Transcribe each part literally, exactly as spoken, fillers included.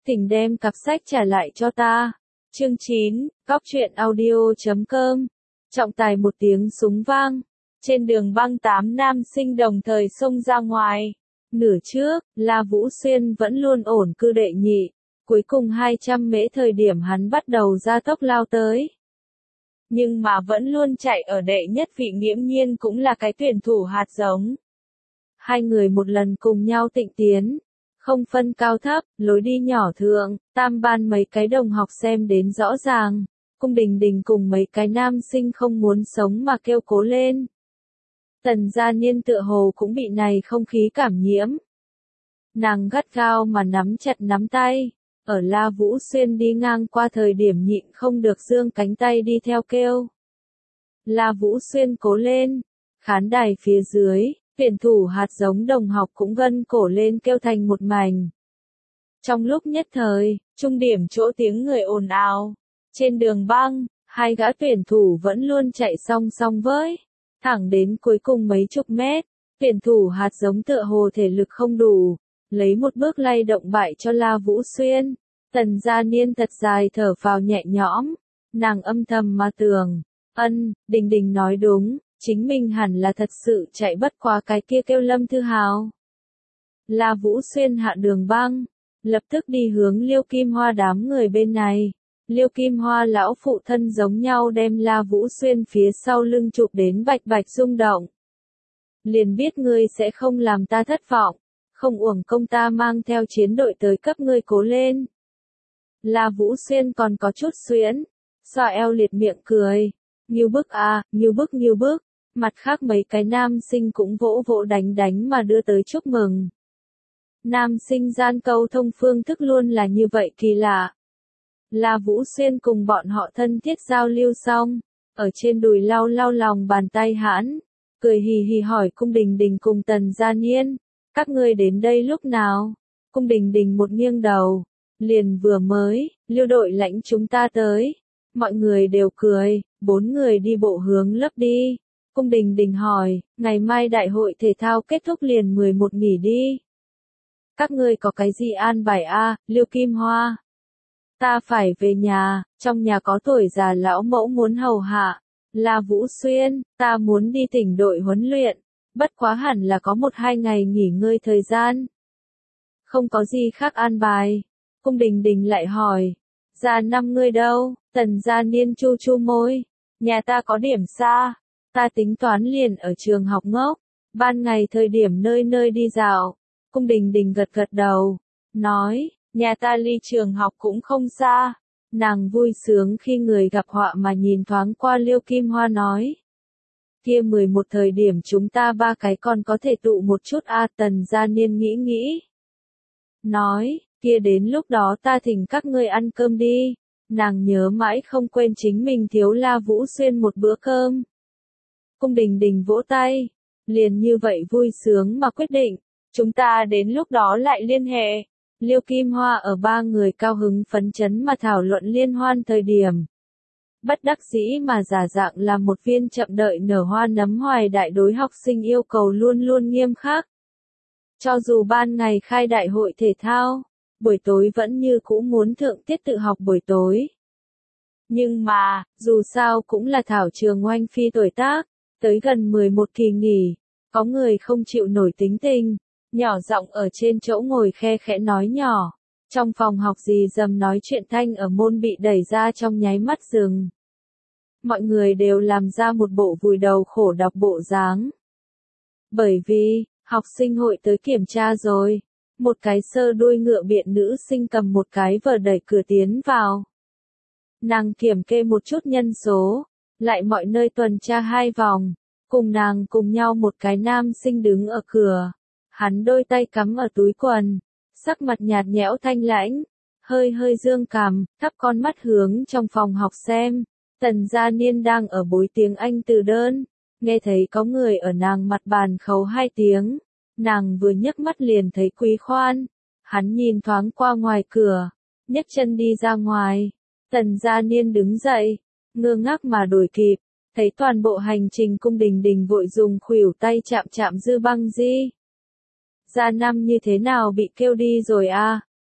Thỉnh đem cặp sách trả lại cho ta. Chương chín, Cóc truyện audio chấm com. Trọng tài một tiếng súng vang. Trên đường băng tám nam sinh đồng thời xông ra ngoài. Nửa trước, La Vũ Xuyên vẫn luôn ổn cư đệ nhị. Cuối cùng hai trăm mễ thời điểm hắn bắt đầu ra tốc lao tới. Nhưng mà vẫn luôn chạy ở đệ nhất vị nghiễm nhiên cũng là cái tuyển thủ hạt giống. Hai người một lần cùng nhau tịnh tiến. Không phân cao thấp, lối đi nhỏ thượng, tam ban mấy cái đồng học xem đến rõ ràng. Cung Đình Đình cùng mấy cái nam sinh không muốn sống mà kêu cố lên. Tần Gia Niên tựa hồ cũng bị này không khí cảm nhiễm. Nàng gắt gao mà nắm chặt nắm tay. Ở La Vũ Xuyên đi ngang qua thời điểm nhịn không được giương cánh tay đi theo kêu. La Vũ Xuyên cố lên. Khán đài phía dưới, tuyển thủ hạt giống đồng học cũng gân cổ lên kêu thành một mảnh. Trong lúc nhất thời, trung điểm chỗ tiếng người ồn ào. Trên đường băng, hai gã tuyển thủ vẫn luôn chạy song song với. Thẳng đến cuối cùng mấy chục mét, tuyển thủ hạt giống tựa hồ thể lực không đủ. Lấy một bước lay động bại cho La Vũ Xuyên. Tần Gia Niên thật dài thở vào nhẹ nhõm. Nàng âm thầm mà tưởng. Ân, Đình Đình nói đúng. Chính mình hẳn là thật sự chạy bất quá cái kia kêu Lâm Thư Hào. La Vũ Xuyên hạ đường băng. Lập tức đi hướng Liêu Kim Hoa đám người bên này. Liêu Kim Hoa lão phụ thân giống nhau đem La Vũ Xuyên phía sau lưng chụp đến bạch bạch rung động. Liền biết ngươi sẽ không làm ta thất vọng. Không uổng công ta mang theo chiến đội tới cấp ngươi cố lên. La Vũ Xuyên còn có chút xuyễn. Xoa eo liệt miệng cười. Như bức à, như bức như bức. Mặt khác mấy cái nam sinh cũng vỗ vỗ đánh đánh mà đưa tới chúc mừng. Nam sinh gian câu thông phương thức luôn là như vậy kỳ lạ. La Vũ Xuyên cùng bọn họ thân thiết giao lưu xong. Ở trên đùi lau lau lòng bàn tay hãn. Cười hì hì hỏi Cung Đình Đình cùng Tần Gia Niên. Các ngươi đến đây lúc nào? Cung Đình Đình một nghiêng đầu. Liền vừa mới, Liêu đội lãnh chúng ta tới. Mọi người đều cười, bốn người đi bộ hướng lớp đi. Cung Đình Đình hỏi, ngày mai đại hội thể thao kết thúc liền mười một nghỉ đi. Các ngươi có cái gì an bài a? Liêu Kim Hoa. Ta phải về nhà, trong nhà có tuổi già lão mẫu muốn hầu hạ. La Vũ Xuyên, ta muốn đi tỉnh đội huấn luyện. Bất quá hẳn là có một hai ngày nghỉ ngơi thời gian. Không có gì khác an bài. Cung Đình Đình lại hỏi. Gia năm ngươi đâu? Tần Gia Niên chu chu môi. Nhà ta có điểm xa. Ta tính toán liền ở trường học ngốc. Ban ngày thời điểm nơi nơi đi dạo. Cung Đình Đình gật gật đầu. Nói, nhà ta ly trường học cũng không xa. Nàng vui sướng khi người gặp họa mà nhìn thoáng qua Liêu Kim Hoa nói. Kia mười một thời điểm chúng ta ba cái còn có thể tụ một chút a. Tần Gia Niên nghĩ nghĩ. Nói, kia đến lúc đó ta thỉnh các ngươi ăn cơm đi. Nàng nhớ mãi không quên chính mình thiếu La Vũ Xuyên một bữa cơm. Cung Đình Đình vỗ tay. Liền như vậy vui sướng mà quyết định. Chúng ta đến lúc đó lại liên hệ. Liêu Kim Hoa ở ba người cao hứng phấn chấn mà thảo luận liên hoan thời điểm. Bất đắc dĩ mà giả dạng là một viên chậm đợi nở hoa nấm hoài đại đối học sinh yêu cầu luôn luôn nghiêm khắc. Cho dù ban ngày khai đại hội thể thao, buổi tối vẫn như cũ muốn thượng tiết tự học buổi tối. Nhưng mà, dù sao cũng là thảo trường oanh phi tuổi tác, tới gần mười một kỳ nghỉ, có người không chịu nổi tính tình, nhỏ giọng ở trên chỗ ngồi khe khẽ nói nhỏ. Trong phòng học gì dầm nói chuyện thanh ở môn bị đẩy ra trong nháy mắt dừng. Mọi người đều làm ra một bộ vùi đầu khổ đọc bộ dáng. Bởi vì, học sinh hội tới kiểm tra rồi. Một cái sơ đuôi ngựa biện nữ sinh cầm một cái vở đẩy cửa tiến vào. Nàng kiểm kê một chút nhân số, lại mọi nơi tuần tra hai vòng. Cùng nàng cùng nhau một cái nam sinh đứng ở cửa. Hắn đôi tay cắm ở túi quần. Sắc mặt nhạt nhẽo thanh lãnh, hơi hơi dương cằm, thắp con mắt hướng trong phòng học xem. Tần Gia Niên đang ở bối tiếng Anh từ đơn, nghe thấy có người ở nàng mặt bàn khấu hai tiếng. Nàng vừa nhấc mắt liền thấy Quý Khoan. Hắn nhìn thoáng qua ngoài cửa, nhấc chân đi ra ngoài. Tần Gia Niên đứng dậy, ngơ ngác mà đuổi kịp, thấy toàn bộ hành trình Cung Đình Đình vội dùng khuỷu tay chạm chạm dư băng di. Gia năm như thế nào bị kêu đi rồi a?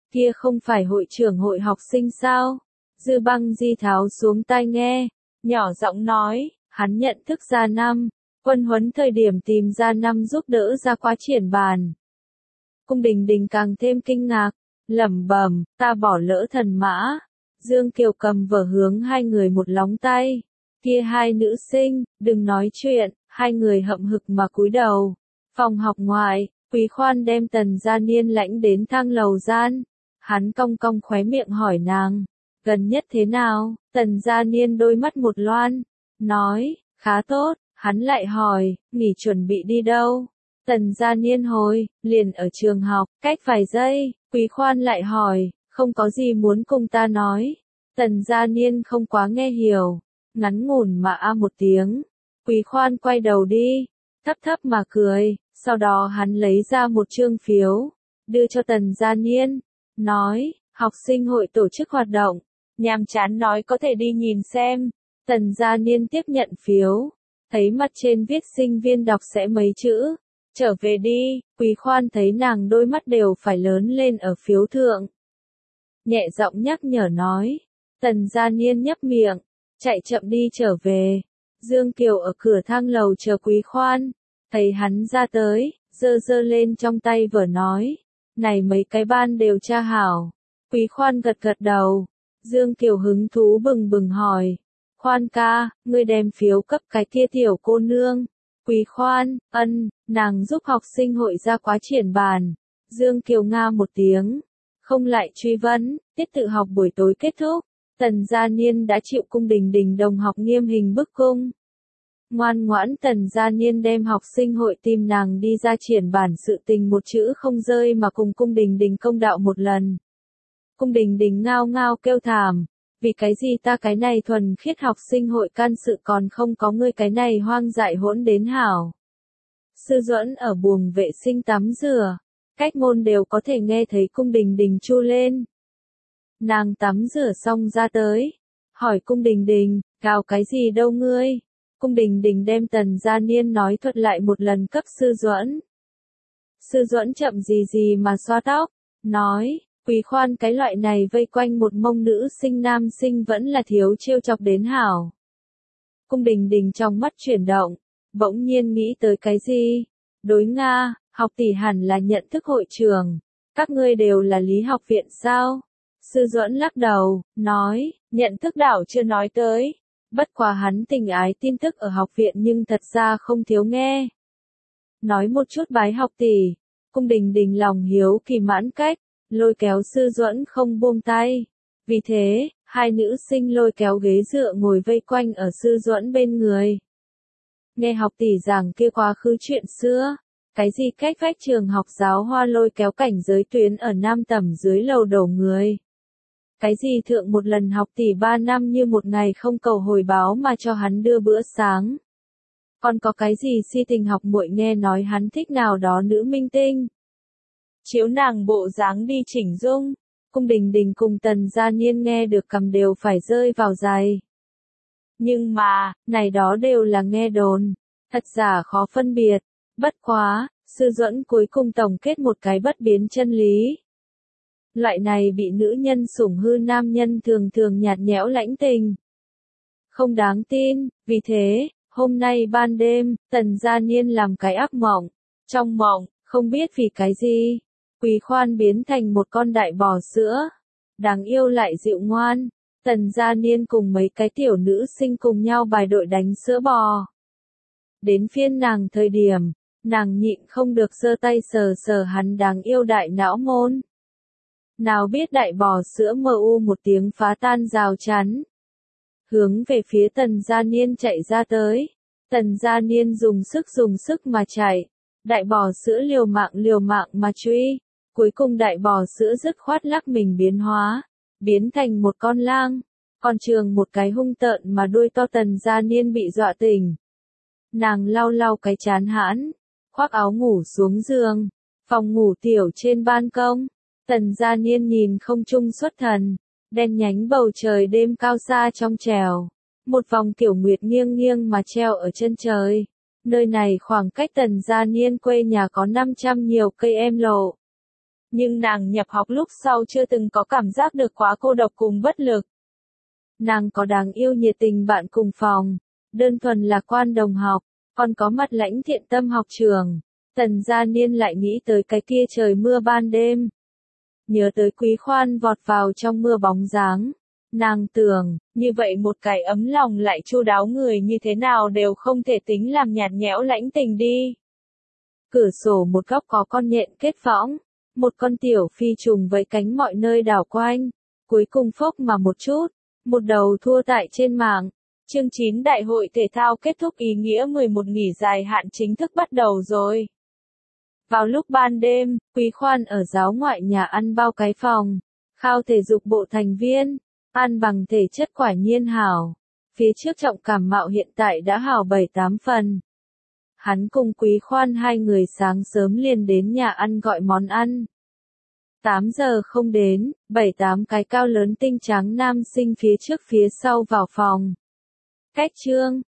Kia không phải hội trưởng hội học sinh sao? Dư Băng Di tháo xuống tai nghe, nhỏ giọng nói, hắn nhận thức Gia Năm, quân huấn thời điểm tìm Gia Năm giúp đỡ ra quá triển bàn. Cung Đình Đình càng thêm kinh ngạc, lẩm bẩm, ta bỏ lỡ thần mã. Dương Kiều cầm vở hướng hai người một lóng tay. Kia hai nữ sinh, đừng nói chuyện, hai người hậm hực mà cúi đầu. Phòng học ngoài, Quý Khoan đem Tần Gia Niên lãnh đến thang lầu gian. Hắn cong cong khóe miệng hỏi nàng, gần nhất thế nào? Tần Gia Niên đôi mắt một loan, nói, khá tốt. Hắn lại hỏi, nghỉ chuẩn bị đi đâu? Tần Gia Niên hồi, liền ở trường học, cách vài giây, Quý Khoan lại hỏi, không có gì muốn cùng ta nói. Tần Gia Niên không quá nghe hiểu, ngắn ngủn mà a một tiếng. Quý Khoan quay đầu đi, thấp thấp mà cười, sau đó hắn lấy ra một chương phiếu, đưa cho Tần Gia Niên, nói, học sinh hội tổ chức hoạt động, nhàm chán nói có thể đi nhìn xem. Tần Gia Niên tiếp nhận phiếu, thấy mặt trên viết sinh viên đọc sẽ mấy chữ, trở về đi. Quý Khoan thấy nàng đôi mắt đều phải lớn lên ở phiếu thượng. Nhẹ giọng nhắc nhở nói, Tần Gia Niên nhấp miệng, chạy chậm đi trở về. Dương Kiều ở cửa thang lầu chờ Quý Khoan, thấy hắn ra tới, giơ giơ lên trong tay vở nói, này mấy cái ban đều tra hảo. Quý Khoan gật gật đầu. Dương Kiều hứng thú bừng bừng hỏi, Khoan ca, ngươi đem phiếu cấp cái kia tiểu cô nương. Quý Khoan, ân, nàng giúp học sinh hội ra quá triển bàn. Dương Kiều nga một tiếng, không lại truy vấn. Tiết tự học buổi tối kết thúc, Tần Gia Niên đã chịu Cung Đình Đình đồng học nghiêm hình bức cung. Ngoan ngoãn Tần Gia Niên đem học sinh hội tìm nàng đi ra triển bản sự tình một chữ không rơi mà cùng Cung Đình Đình công đạo một lần. Cung Đình Đình ngao ngao kêu thảm, vì cái gì ta cái này thuần khiết học sinh hội can sự còn không có ngươi cái này hoang dại hỗn đến hảo. Sư Duẫn ở buồng vệ sinh tắm rửa, cách môn đều có thể nghe thấy Cung Đình Đình chu lên. Nàng tắm rửa xong ra tới, hỏi Cung Đình Đình, gào cái gì đâu ngươi? Cung Đình Đình đem Tần Gia Niên nói thuật lại một lần cấp Sư Duẫn. Sư Duẫn chậm gì gì mà xoa tóc, nói, Quý Khoan cái loại này vây quanh một mông nữ sinh nam sinh vẫn là thiếu trêu chọc đến hảo. Cung Đình Đình trong mắt chuyển động, bỗng nhiên nghĩ tới cái gì? Đối Nga, học tỷ hẳn là nhận thức hội trường, các ngươi đều là lý học viện sao? Sư Duẫn lắc đầu, nói, nhận thức đảo chưa nói tới. Bất quá hắn tình ái tin tức ở học viện nhưng thật ra không thiếu nghe. Nói một chút bái học tỷ, Cung Đình Đình lòng hiếu kỳ mãn cách, lôi kéo Sư Duẫn không buông tay. Vì thế, hai nữ sinh lôi kéo ghế dựa ngồi vây quanh ở Sư Duẫn bên người. Nghe học tỷ giảng kia quá khứ chuyện xưa, cái gì cách vách trường học giáo hoa lôi kéo cảnh giới tuyến ở Nam Tẩm dưới lầu đổ người. Cái gì thượng một lần học tỷ ba năm như một ngày không cầu hồi báo mà cho hắn đưa bữa sáng. Còn có cái gì si tình học muội nghe nói hắn thích nào đó nữ minh tinh. Chiếu nàng bộ dáng đi chỉnh dung, Cung Đình Đình cùng Tần Gia Niên nghe được cầm đều phải rơi vào giày. Nhưng mà, này đó đều là nghe đồn, thật giả khó phân biệt. Bất quá, Sư Duẫn cuối cùng tổng kết một cái bất biến chân lý. Loại này bị nữ nhân sủng hư nam nhân thường thường nhạt nhẽo lãnh tình. Không đáng tin, vì thế, hôm nay ban đêm, Tần Gia Niên làm cái ác mộng. Trong mộng, không biết vì cái gì, Quý Khoan biến thành một con đại bò sữa. Đáng yêu lại dịu ngoan, Tần Gia Niên cùng mấy cái tiểu nữ sinh cùng nhau bài đội đánh sữa bò. Đến phiên nàng thời điểm, nàng nhịn không được giơ tay sờ sờ hắn đáng yêu đại não môn. Nào biết đại bò sữa mờ u một tiếng phá tan rào chắn. Hướng về phía Tần Gia Niên chạy ra tới. Tần Gia Niên dùng sức dùng sức mà chạy. Đại bò sữa liều mạng liều mạng mà truy. Cuối cùng đại bò sữa dứt khoát lắc mình biến hóa. Biến thành một con lang. Còn trường một cái hung tợn mà đuôi to. Tần Gia Niên bị dọa tỉnh. Nàng lau lau cái chán hãn. Khoác áo ngủ xuống giường. Phòng ngủ tiểu trên ban công. Tần Gia Niên nhìn không trung xuất thần, đen nhánh bầu trời đêm cao xa trong trèo, một vòng kiểu nguyệt nghiêng nghiêng mà treo ở chân trời. Nơi này khoảng cách Tần Gia Niên quê nhà có năm trăm nhiều cây em lộ. Nhưng nàng nhập học lúc sau chưa từng có cảm giác được quá cô độc cùng bất lực. Nàng có đáng yêu nhiệt tình bạn cùng phòng, đơn thuần lạc quan đồng học, còn có mặt lãnh thiện tâm học trường. Tần Gia Niên lại nghĩ tới cái kia trời mưa ban đêm. Nhớ tới Quý Khoan vọt vào trong mưa bóng dáng. Nàng tưởng, như vậy một cái ấm lòng lại chu đáo người như thế nào đều không thể tính làm nhạt nhẽo lãnh tình đi. Cửa sổ một góc có con nhện kết võng, một con tiểu phi trùng với cánh mọi nơi đảo quanh, cuối cùng phốc mà một chút, một đầu thua tại trên mạng. Chương chín Đại hội thể thao kết thúc ý nghĩa mười một nghỉ dài hạn chính thức bắt đầu rồi. Vào lúc ban đêm, Quý Khoan ở giáo ngoại nhà ăn bao cái phòng, khao thể dục bộ thành viên, ăn bằng thể chất quả nhiên hảo. Phía trước Trọng Cảm Mạo hiện tại đã hảo bảy tám phần. Hắn cùng Quý Khoan hai người sáng sớm liền đến nhà ăn gọi món ăn. tám giờ không đến, bảy tám cái cao lớn tinh trắng nam sinh phía trước phía sau vào phòng. Cách trương,